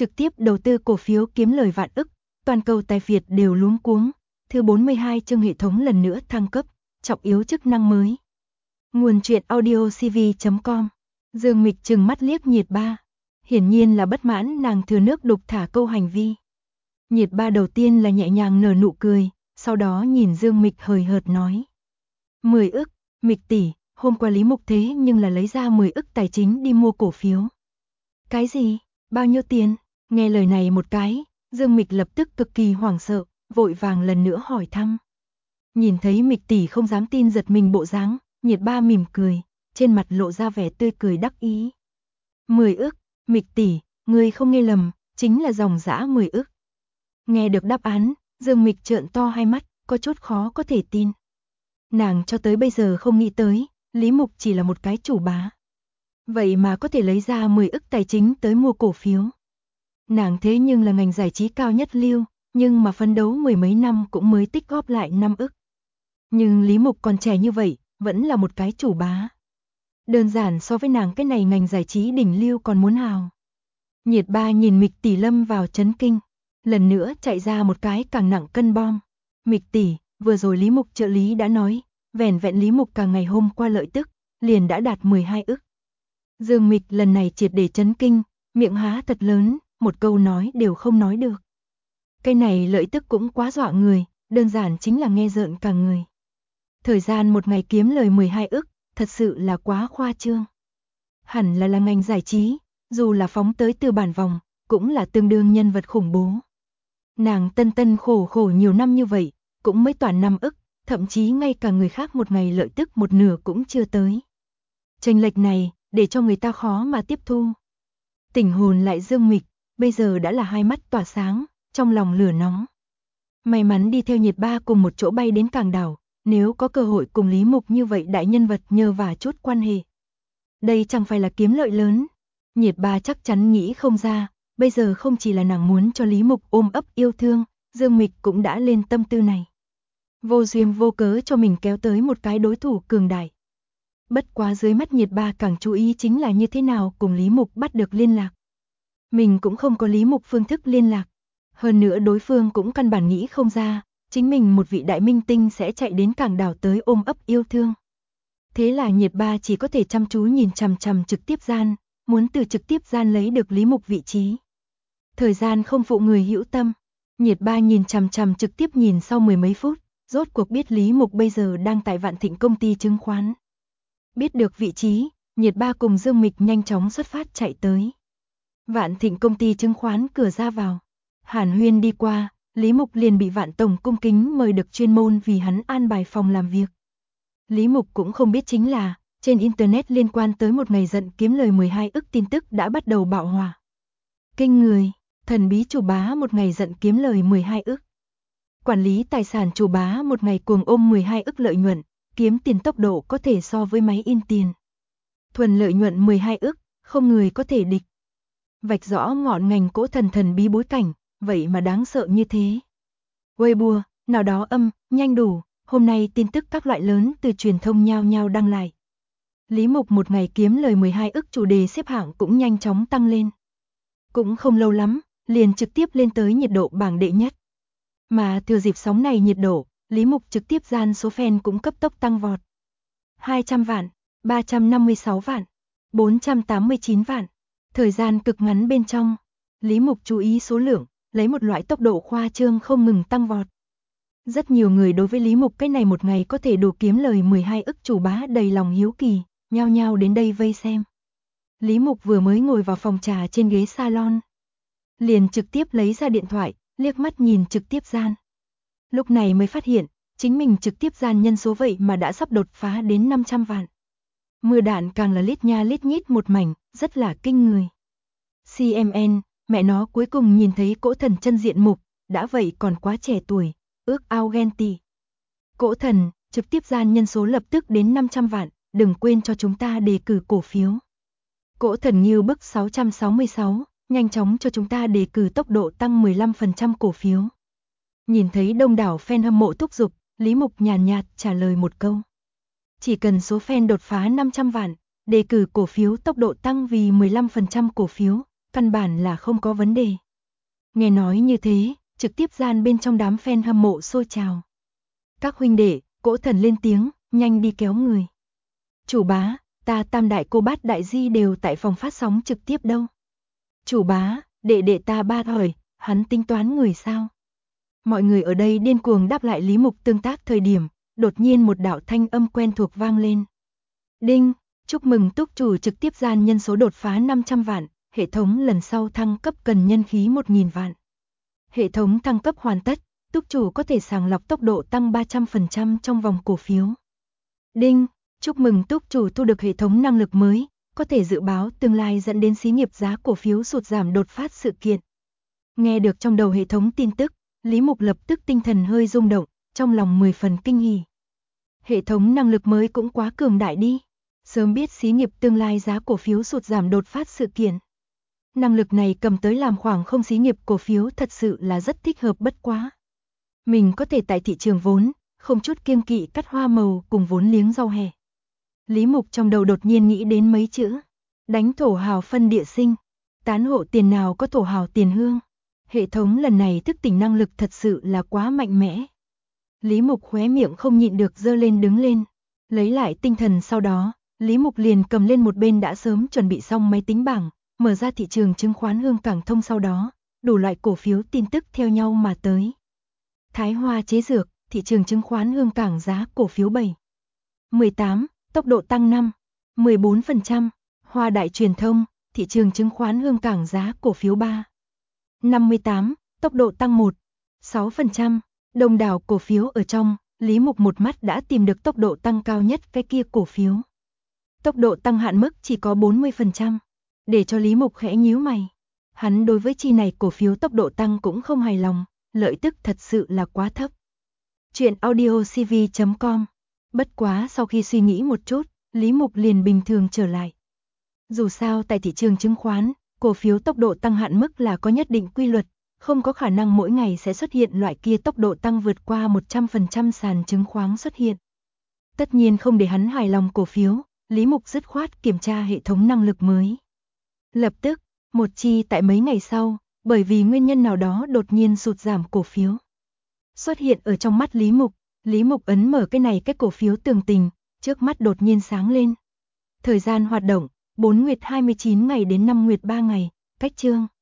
trực tiếp đầu tư cổ phiếu kiếm lời vạn ức, toàn cầu tài Việt đều luống cuống. Thứ 42 chương hệ thống lần nữa thăng cấp, trọng yếu chức năng mới. Nguồn truyện audio cv.com. Dương Mịch trừng mắt liếc Nhiệt Ba. Hiển nhiên là bất mãn nàng thừa nước đục thả câu hành vi. Nhiệt Ba đầu tiên là nhẹ nhàng nở nụ cười, sau đó nhìn Dương Mịch hời hợt nói. 10 ức, Mịch tỷ, hôm qua Lý Mục thế nhưng là lấy ra 10 ức tài chính đi mua cổ phiếu. Cái gì? Bao nhiêu tiền? Nghe lời này một cái, Dương Mịch lập tức cực kỳ hoảng sợ, vội vàng lần nữa hỏi thăm. Nhìn thấy Mịch tỷ không dám tin giật mình bộ dáng, Nhiệt Ba mỉm cười, trên mặt lộ ra vẻ tươi cười đắc ý. 10 ức, Mịch tỷ, ngươi không nghe lầm, chính là dòng dã 10 ức. Nghe được đáp án, Dương Mịch trợn to hai mắt, có chút khó có thể tin. Nàng cho tới bây giờ không nghĩ tới, Lý Mục chỉ là một cái chủ bá. Vậy mà có thể lấy ra 10 ức tài chính tới mua cổ phiếu. Nàng thế nhưng là ngành giải trí cao nhất lưu, nhưng mà phấn đấu mười mấy năm cũng mới tích góp lại 5 ức. Nhưng Lý Mục còn trẻ như vậy, vẫn là một cái chủ bá. Đơn giản so với nàng cái này ngành giải trí đỉnh lưu còn muốn hào. Nhiệt Ba nhìn Mịch tỷ lâm vào chấn kinh, lần nữa chạy ra một cái càng nặng cân bom. Mịch tỷ, vừa rồi Lý Mục trợ lý đã nói, vẻn vẹn Lý Mục cả ngày hôm qua lợi tức, liền đã đạt 12 ức. Dương Mịch lần này triệt để chấn kinh, miệng há thật lớn, một câu nói đều không nói được. Cái này lợi tức cũng quá dọa người, đơn giản chính là nghe rợn cả người. Thời gian một ngày kiếm lời 12 ức, thật sự là quá khoa trương. Hẳn là ngành giải trí, dù là phóng tới từ bản vòng, cũng là tương đương nhân vật khủng bố. Nàng tân khổ khổ nhiều năm như vậy, cũng mới toàn 5 ức, thậm chí ngay cả người khác một ngày lợi tức một nửa cũng chưa tới. Chênh lệch này, để cho người ta khó mà tiếp thu. Tỉnh hồn lại Dương Mịch, bây giờ đã là hai mắt tỏa sáng, trong lòng lửa nóng. May mắn đi theo Nhiệt Ba cùng một chỗ bay đến Cảng Đảo, nếu có cơ hội cùng Lý Mục như vậy đại nhân vật nhờ vả chút quan hệ. Đây chẳng phải là kiếm lợi lớn. Nhiệt Ba chắc chắn nghĩ không ra, bây giờ không chỉ là nàng muốn cho Lý Mục ôm ấp yêu thương, Dương Mịch cũng đã lên tâm tư này. Vô duyên vô cớ cho mình kéo tới một cái đối thủ cường đại. Bất quá dưới mắt Nhiệt Ba càng chú ý chính là như thế nào cùng Lý Mục bắt được liên lạc. Mình cũng không có Lý Mục phương thức liên lạc. Hơn nữa đối phương cũng căn bản nghĩ không ra, chính mình một vị đại minh tinh sẽ chạy đến Cảng Đảo tới ôm ấp yêu thương. Thế là Nhiệt Ba chỉ có thể chăm chú nhìn chằm chằm trực tiếp gian, muốn từ trực tiếp gian lấy được Lý Mục vị trí. Thời gian không phụ người hữu tâm, Nhiệt Ba nhìn chằm chằm trực tiếp nhìn sau mười mấy phút, rốt cuộc biết Lý Mục bây giờ đang tại Vạn Thịnh công ty chứng khoán. Biết được vị trí, Nhiệt Ba cùng Dương Mịch nhanh chóng xuất phát chạy tới. Vạn Thịnh công ty chứng khoán cửa ra vào. Hàn Huyên đi qua, Lý Mục liền bị Vạn Tổng cung kính mời được chuyên môn vì hắn an bài phòng làm việc. Lý Mục cũng không biết chính là, trên Internet liên quan tới một ngày giận kiếm lời 12 ức tin tức đã bắt đầu bạo hòa. Kinh người, thần bí chủ bá một ngày giận kiếm lời 12 ức. Quản lý tài sản chủ bá một ngày cuồng ôm 12 ức lợi nhuận, kiếm tiền tốc độ có thể so với máy in tiền. Thuần lợi nhuận 12 ức, không người có thể địch. Vạch rõ ngọn ngành cỗ thần bí bối cảnh, vậy mà đáng sợ như thế. Weibo, nào đó nhanh đủ, hôm nay tin tức các loại lớn từ truyền thông nhao nhao đăng lại. Lý Mục một ngày kiếm lời 12 ức chủ đề xếp hạng cũng nhanh chóng tăng lên. Cũng không lâu lắm, liền trực tiếp lên tới nhiệt độ bảng đệ nhất. Mà thừa dịp sóng này nhiệt độ, Lý Mục trực tiếp gian số fan cũng cấp tốc tăng vọt. 200 vạn, 356 vạn, 489 vạn. Thời gian cực ngắn bên trong, Lý Mục chú ý số lượng, lấy một loại tốc độ khoa trương không ngừng tăng vọt. Rất nhiều người đối với Lý Mục cái này một ngày có thể đủ kiếm lời 12 ức chủ bá đầy lòng hiếu kỳ, nhao nhao đến đây vây xem. Lý Mục vừa mới ngồi vào phòng trà trên ghế salon, liền trực tiếp lấy ra điện thoại, liếc mắt nhìn trực tiếp gian. Lúc này mới phát hiện, chính mình trực tiếp gian nhân số vậy mà đã sắp đột phá đến 500 vạn. Mưa đạn càng là lít nha lít nhít một mảnh, rất là kinh người. CMN, mẹ nó cuối cùng nhìn thấy cỗ thần chân diện mục, đã vậy còn quá trẻ tuổi, ước ao ghen tị. Cỗ thần, trực tiếp gian nhân số lập tức đến 500 vạn, đừng quên cho chúng ta đề cử cổ phiếu. Cỗ thần như bức 666, nhanh chóng cho chúng ta đề cử tốc độ tăng 15% cổ phiếu. Nhìn thấy đông đảo fan hâm mộ thúc giục, Lý Mục nhàn nhạt trả lời một câu. Chỉ cần số fan đột phá 500 vạn, đề cử cổ phiếu tốc độ tăng vì 15% cổ phiếu, căn bản là không có vấn đề. Nghe nói như thế, trực tiếp gian bên trong đám fan hâm mộ sôi trào. Các huynh đệ, Cỗ Thần lên tiếng, nhanh đi kéo người. Chủ bá, ta Tam đại cô bát đại di đều tại phòng phát sóng trực tiếp đâu. Chủ bá, đệ đệ ta ba hỏi, hắn tính toán người sao? Mọi người ở đây điên cuồng đáp lại Lý Mục tương tác thời điểm, đột nhiên một đạo thanh âm quen thuộc vang lên. Đinh, chúc mừng túc chủ trực tiếp gian nhân số đột phá 500 vạn, hệ thống lần sau thăng cấp cần nhân khí 1000 vạn. Hệ thống thăng cấp hoàn tất, túc chủ có thể sàng lọc tốc độ tăng 300% trong vòng cổ phiếu. Đinh, chúc mừng túc chủ thu được hệ thống năng lực mới, có thể dự báo tương lai dẫn đến xí nghiệp giá cổ phiếu sụt giảm đột phát sự kiện. Nghe được trong đầu hệ thống tin tức, Lý Mục lập tức tinh thần hơi rung động, trong lòng 10 phần kinh hỉ. Hệ thống năng lực mới cũng quá cường đại đi, sớm biết xí nghiệp tương lai giá cổ phiếu sụt giảm đột phát sự kiện. Năng lực này cầm tới làm khoảng không xí nghiệp cổ phiếu thật sự là rất thích hợp bất quá. Mình có thể tại thị trường vốn, không chút kiêng kỵ cắt hoa màu cùng vốn liếng rau hè. Lý Mục trong đầu đột nhiên nghĩ đến mấy chữ. Đánh thổ hào phân địa sinh, tán hộ tiền nào có thổ hào tiền hương. Hệ thống lần này thức tỉnh năng lực thật sự là quá mạnh mẽ. Lý Mục khóe miệng không nhịn được giơ lên đứng lên. Lấy lại tinh thần sau đó, Lý Mục liền cầm lên một bên đã sớm chuẩn bị xong máy tính bảng, mở ra thị trường chứng khoán Hương Cảng Thông sau đó, đủ loại cổ phiếu tin tức theo nhau mà tới. Thái Hoa chế dược, thị trường chứng khoán Hương Cảng giá cổ phiếu 7. 18, tốc độ tăng 5. 14%. Hoa Đại truyền thông, thị trường chứng khoán Hương Cảng giá cổ phiếu 3. 58, tốc độ tăng 1. 6%. Đông đảo cổ phiếu ở trong, Lý Mục một mắt đã tìm được tốc độ tăng cao nhất cái kia cổ phiếu. Tốc độ tăng hạn mức chỉ có 40%. Để cho Lý Mục khẽ nhíu mày. Hắn đối với chi này cổ phiếu tốc độ tăng cũng không hài lòng, lợi tức thật sự là quá thấp. Chuyện audiocv.com. Bất quá sau khi suy nghĩ một chút, Lý Mục liền bình thường trở lại. Dù sao tại thị trường chứng khoán, cổ phiếu tốc độ tăng hạn mức là có nhất định quy luật, không có khả năng mỗi ngày sẽ xuất hiện loại kia tốc độ tăng vượt qua 100% sàn chứng khoán xuất hiện. Tất nhiên không để hắn hài lòng cổ phiếu, Lý Mục dứt khoát kiểm tra hệ thống năng lực mới. Lập tức, một chi tại mấy ngày sau, bởi vì nguyên nhân nào đó đột nhiên sụt giảm cổ phiếu. Xuất hiện ở trong mắt Lý Mục ấn mở cái cổ phiếu tường tình, trước mắt đột nhiên sáng lên. Thời gian hoạt động, 4 nguyệt 29 ngày đến 5 nguyệt 3 ngày, cách chương.